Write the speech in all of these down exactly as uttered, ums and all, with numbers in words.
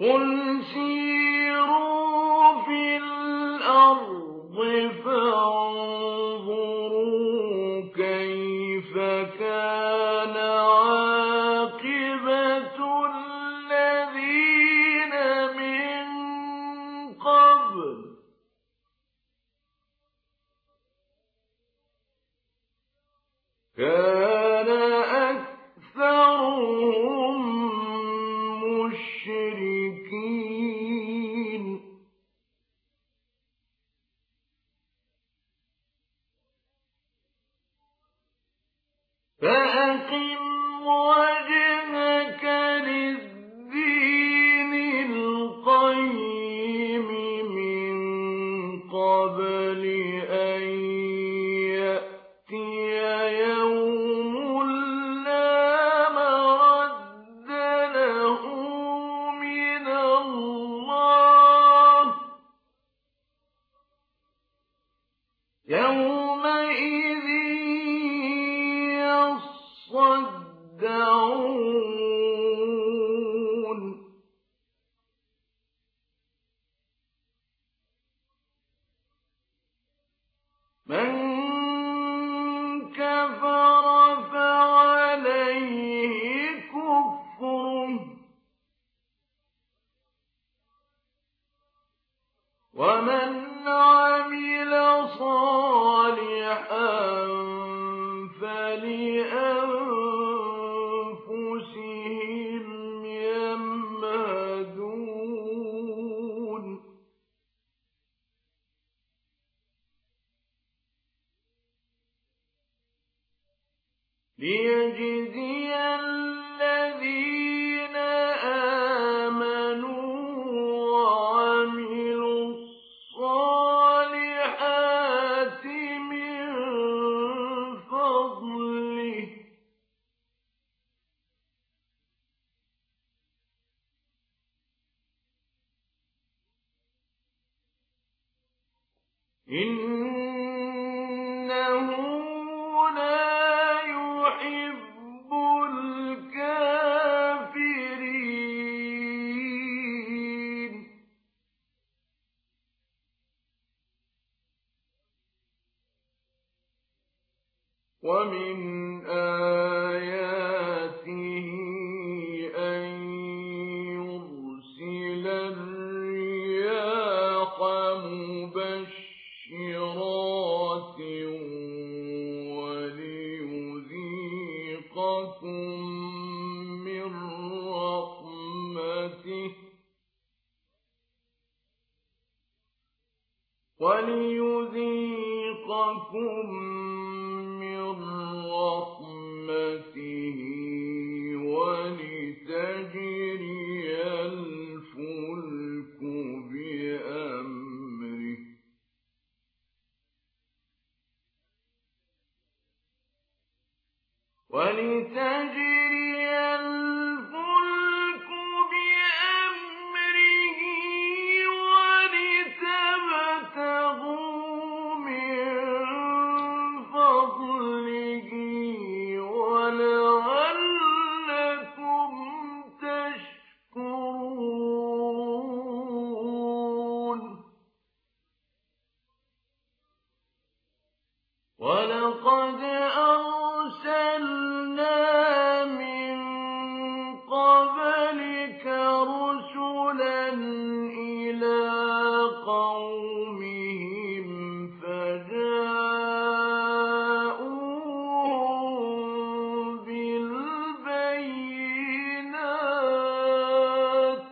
قُلْ سِيرُوا فِي الْأَرْضِ فَانظُرُوا كَيْفَ كَانَ عَاقِبَةُ الَّذِينَ مِن قَبْلُ كَانَ أَكْثَرُهُم مُّشْرِكِينَ فَأَقِمْ وَجْهَكَ لِلدِّينِ الْقَيِّمِ مِن قَبْلِ أَن يَأْتِيَ يَوْمٌ لَّا مَرَدَّ لَهُ مِنَ اللَّهِ ۖ يَوْمَئِذٍ يَصَّدَّعُونَ مَن كَفَرَ فَعَلَيْهِ كُفْرُهُ ۖ وَمَنْ عَمِلَ صَالِحًا فَلِأَنفُسِهِمْ يَمْهَدُونَ لِيَجْزِيَ الَّذِينَ آمَنُوا وَعَمِلُوا الصَّالِحَاتِ مِن فَضْلِهِ ۚ إِنَّهُ لَا يُحِبُّ الْكَافِرِينَ وَمِنْ آيَاتِهِ أَن يُرْسِلَ الرِّيَاحَ مُبَشِّرَاتٍ وَلِيُذِيقَكُم مِّن رَّحْمَتِهِ وَلِيُذِيقَكُم مِّن رَّحْمَتِهِ وَلِتَجْرِيَ الْفُلْكُ بِأَمْرِهِ وَلِتَجْرِيَ الْفُلْكُ بِأَمْرِهِ وَلِتَبْتَغُوا مِن فَضْلِهِ وَلَعَلَّكُمْ تَشْكُرُونَ وَلَقَدْ أَرْسَلْنَا مِن قَبْلِكَ رُسُلًا إِلَىٰ قَوْمِهِمْ فَجَاءُوهُم بِالْبَيِّنَاتِ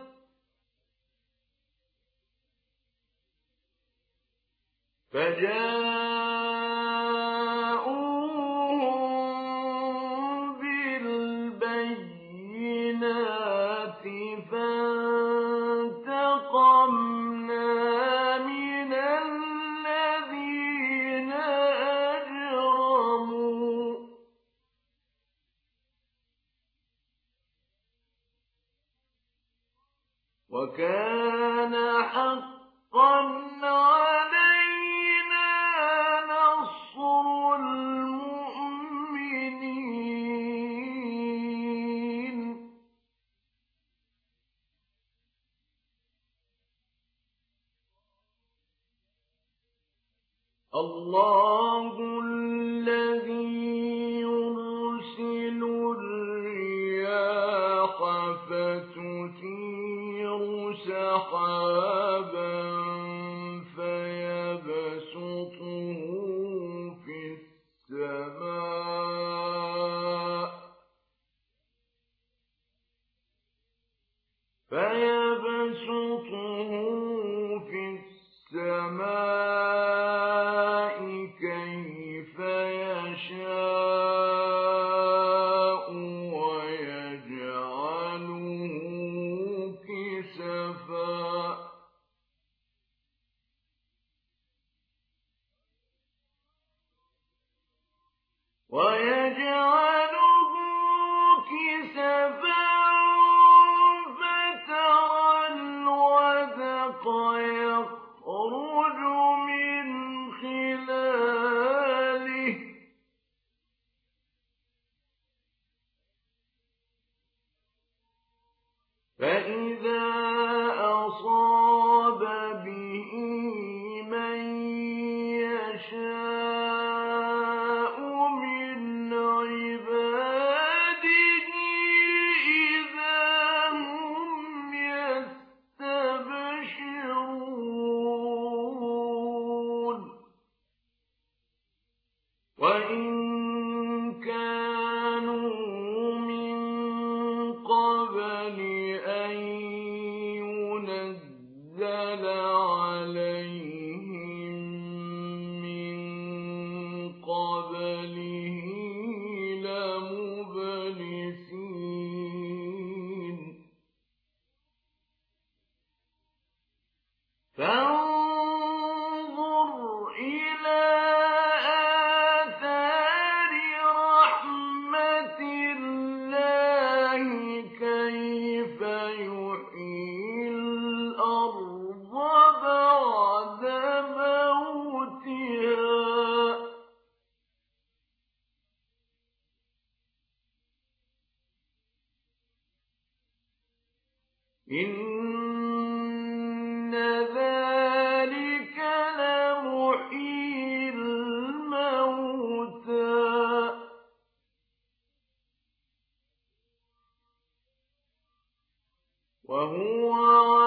فَانتَقَمْنَا مِنَ الَّذِينَ أَجْرَمُوا ۖ وَكَانَ حَقًّا عَلَيْنَا نَصْرُ الْمُؤْمِنِينَ الله الذي يرسل الرياح فتثير سحابا فيبسطه في السماء فيبسطه في السماء كيف يشاء ويجعله كسفا ويجعله كسفا فترى الودق يخرج من خلاله فإذا أصاب به من يشاء من عباده إذا هم يستبشرون وإن كانوا من قبل أن ينزل عليهم من قبله لمبلسين فانظر إلى آثار رحمة الله كيف يحيي الأرض بعد موتها إن ذلك لمحيي الموتى وهو